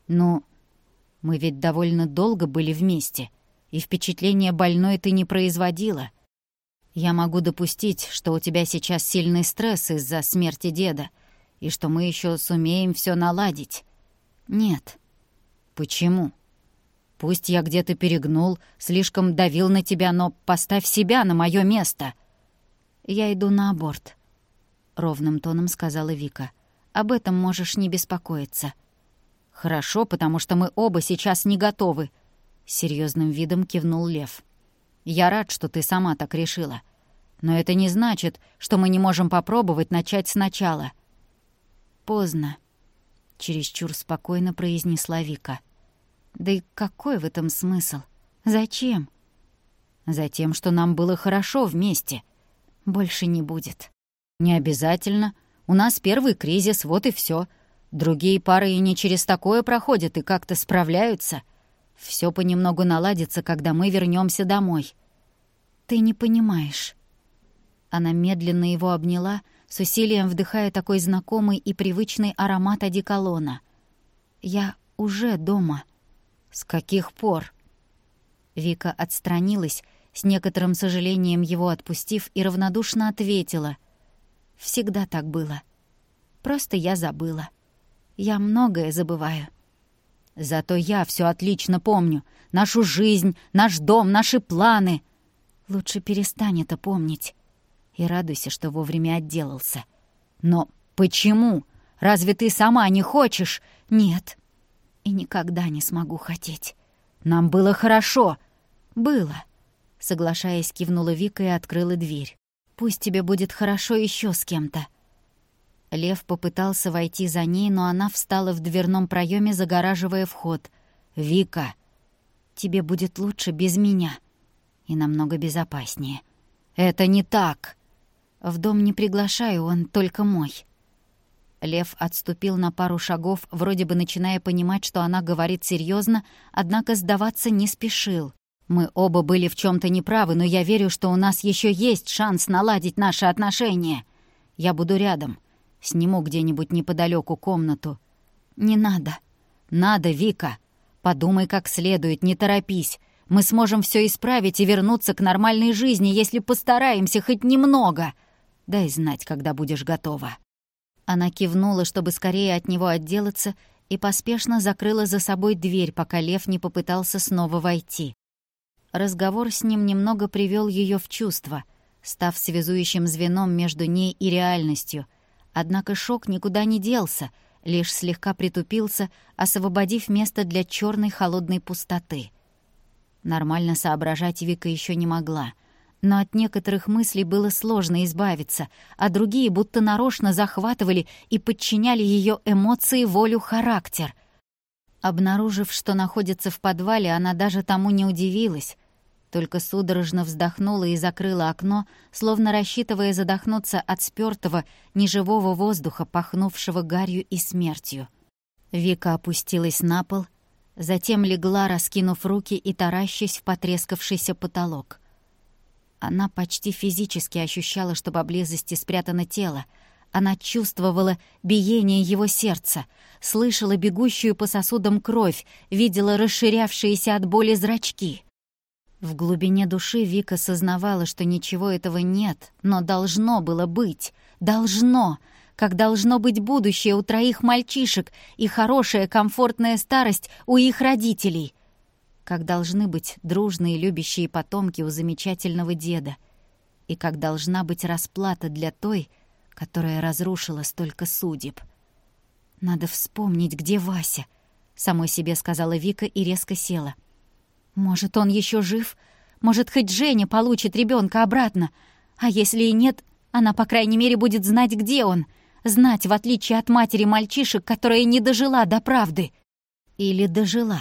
«Ну, мы ведь довольно долго были вместе, и впечатление больной ты не производила. Я могу допустить, что у тебя сейчас сильный стресс из-за смерти деда, и что мы еще сумеем все наладить. Нет». «Почему? Пусть я где-то перегнул, слишком давил на тебя, но поставь себя на мое место». «Я иду на аборт», — ровным тоном сказала Вика. «Об этом можешь не беспокоиться». «Хорошо, потому что мы оба сейчас не готовы», — серьезным видом кивнул Лев. «Я рад, что ты сама так решила. Но это не значит, что мы не можем попробовать начать сначала». «Поздно», — чересчур спокойно произнесла Вика. «Да и какой в этом смысл? Зачем?» «Затем, что нам было хорошо вместе. Больше не будет». «Не обязательно. У нас первый кризис, вот и все. Другие пары и не через такое проходят и как-то справляются. Все понемногу наладится, когда мы вернемся домой». «Ты не понимаешь». Она медленно его обняла, с усилием вдыхая такой знакомый и привычный аромат одеколона. «Я уже дома». «С каких пор?» Вика отстранилась, с некоторым сожалением его отпустив, и равнодушно ответила. «Всегда так было. Просто я забыла. Я многое забываю». «Зато я все отлично помню. Нашу жизнь, наш дом, наши планы». «Лучше перестань это помнить. И радуйся, что вовремя отделался». «Но почему? Разве ты сама не хочешь?» «Нет. И никогда не смогу хотеть». «Нам было хорошо». «Было», — соглашаясь, кивнула Вика и открыла дверь. «Пусть тебе будет хорошо еще с кем-то». Лев попытался войти за ней, но она встала в дверном проеме, загораживая вход. «Вика, тебе будет лучше без меня. И намного безопаснее». «Это не так». «В дом не приглашаю, он только мой». Лев отступил на пару шагов, вроде бы начиная понимать, что она говорит серьезно, однако сдаваться не спешил. «Мы оба были в чем-то неправы, но я верю, что у нас еще есть шанс наладить наши отношения. Я буду рядом. Сниму где-нибудь неподалеку комнату». «Не надо». «Надо, Вика. Подумай как следует, не торопись. Мы сможем все исправить и вернуться к нормальной жизни, если постараемся хоть немного. Дай знать, когда будешь готова». Она кивнула, чтобы скорее от него отделаться, и поспешно закрыла за собой дверь, пока Лев не попытался снова войти. Разговор с ним немного привел ее в чувство, став связующим звеном между ней и реальностью. Однако шок никуда не делся, лишь слегка притупился, освободив место для черной холодной пустоты. Нормально соображать Вика еще не могла, но от некоторых мыслей было сложно избавиться, а другие будто нарочно захватывали и подчиняли ее эмоции, волю, характер. Обнаружив, что находится в подвале, она даже тому не удивилась, только судорожно вздохнула и закрыла окно, словно рассчитывая задохнуться от спёртого, неживого воздуха, пахнувшего гарью и смертью. Вика опустилась на пол, затем легла, раскинув руки и таращась в потрескавшийся потолок. Она почти физически ощущала, что поблизости спрятано тело. Она чувствовала биение его сердца, слышала бегущую по сосудам кровь, видела расширявшиеся от боли зрачки. В глубине души Вика сознавала, что ничего этого нет, но должно было быть. Должно! Как должно быть будущее у 3 мальчишек и хорошая комфортная старость у их родителей. Как должны быть дружные любящие потомки у замечательного деда. И как должна быть расплата для той, которая разрушила столько судеб. «Надо вспомнить, где Вася», — самой себе сказала Вика и резко села. «Может, он еще жив? Может, хоть Женя получит ребенка обратно? А если и нет, она, по крайней мере, будет знать, где он. Знать, в отличие от матери мальчишек, которая не дожила до правды. Или дожила.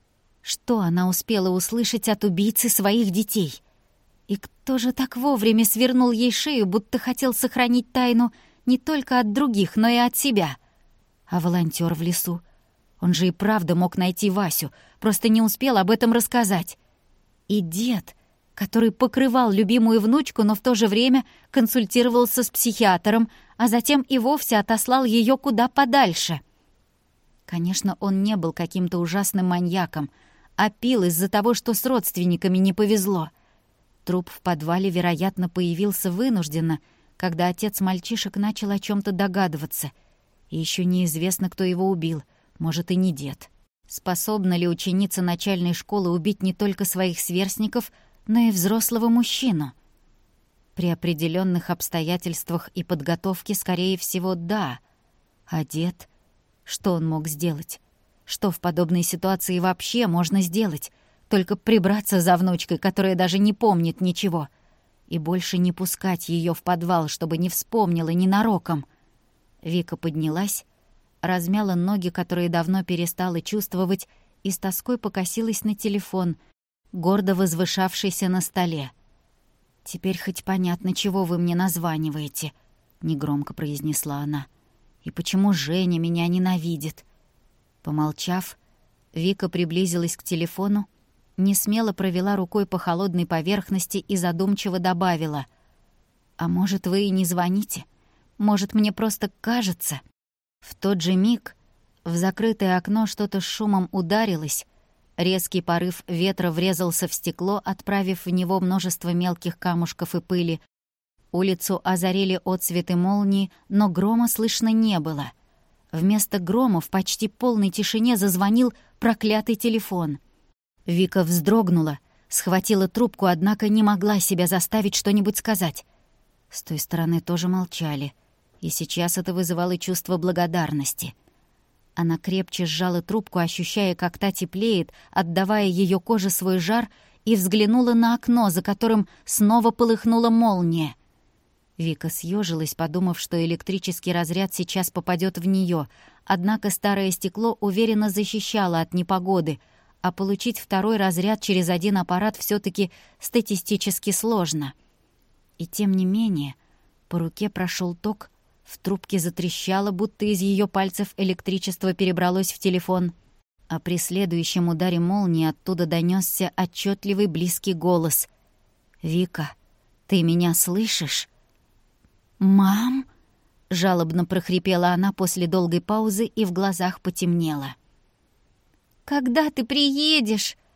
Что она успела услышать от убийцы своих детей? И кто же так вовремя свернул ей шею, будто хотел сохранить тайну не только от других, но и от себя? А волонтер в лесу? Он же и правда мог найти Васю, просто не успел об этом рассказать. И дед, который покрывал любимую внучку, но в то же время консультировался с психиатром, а затем и вовсе отослал ее куда подальше. Конечно, он не был каким-то ужасным маньяком, а пил из-за того, что с родственниками не повезло. Труп в подвале, вероятно, появился вынужденно, когда отец мальчишек начал о чем-то догадываться. И еще неизвестно, кто его убил, может, и не дед. Способна ли ученица начальной школы убить не только своих сверстников, но и взрослого мужчину? При определенных обстоятельствах и подготовке, скорее всего, да. А дед? Что он мог сделать? Что в подобной ситуации вообще можно сделать? Только прибраться за внучкой, которая даже не помнит ничего. И больше не пускать ее в подвал, чтобы не вспомнила ненароком. Вика поднялась, размяла ноги, которые давно перестала чувствовать, и с тоской покосилась на телефон, гордо возвышавшийся на столе. «Теперь хоть понятно, чего вы мне названиваете», — негромко произнесла она. «И почему Женя меня ненавидит?» Помолчав, Вика приблизилась к телефону, несмело провела рукой по холодной поверхности и задумчиво добавила: «А может, вы и не звоните? Может, мне просто кажется?» В тот же миг в закрытое окно что-то с шумом ударилось, резкий порыв ветра врезался в стекло, отправив в него множество мелких камушков и пыли. Улицу озарили отсветы молнии, но грома слышно не было. Вместо грома в почти полной тишине зазвонил проклятый телефон. Вика вздрогнула, схватила трубку, однако не могла себя заставить что-нибудь сказать. С той стороны тоже молчали, и сейчас это вызывало чувство благодарности. Она крепче сжала трубку, ощущая, как та теплеет, отдавая ее коже свой жар, и взглянула на окно, за которым снова полыхнула молния. Вика съежилась, подумав, что электрический разряд сейчас попадет в нее, однако старое стекло уверенно защищало от непогоды, а получить второй разряд через один аппарат все-таки статистически сложно. И тем не менее, по руке прошел ток, в трубке затрещало, будто из ее пальцев электричество перебралось в телефон, а при следующем ударе молнии оттуда донесся отчетливый близкий голос. «Вика, ты меня слышишь?» «Мам?» — жалобно прохрипела она после долгой паузы, и в глазах потемнело. «Когда ты приедешь?»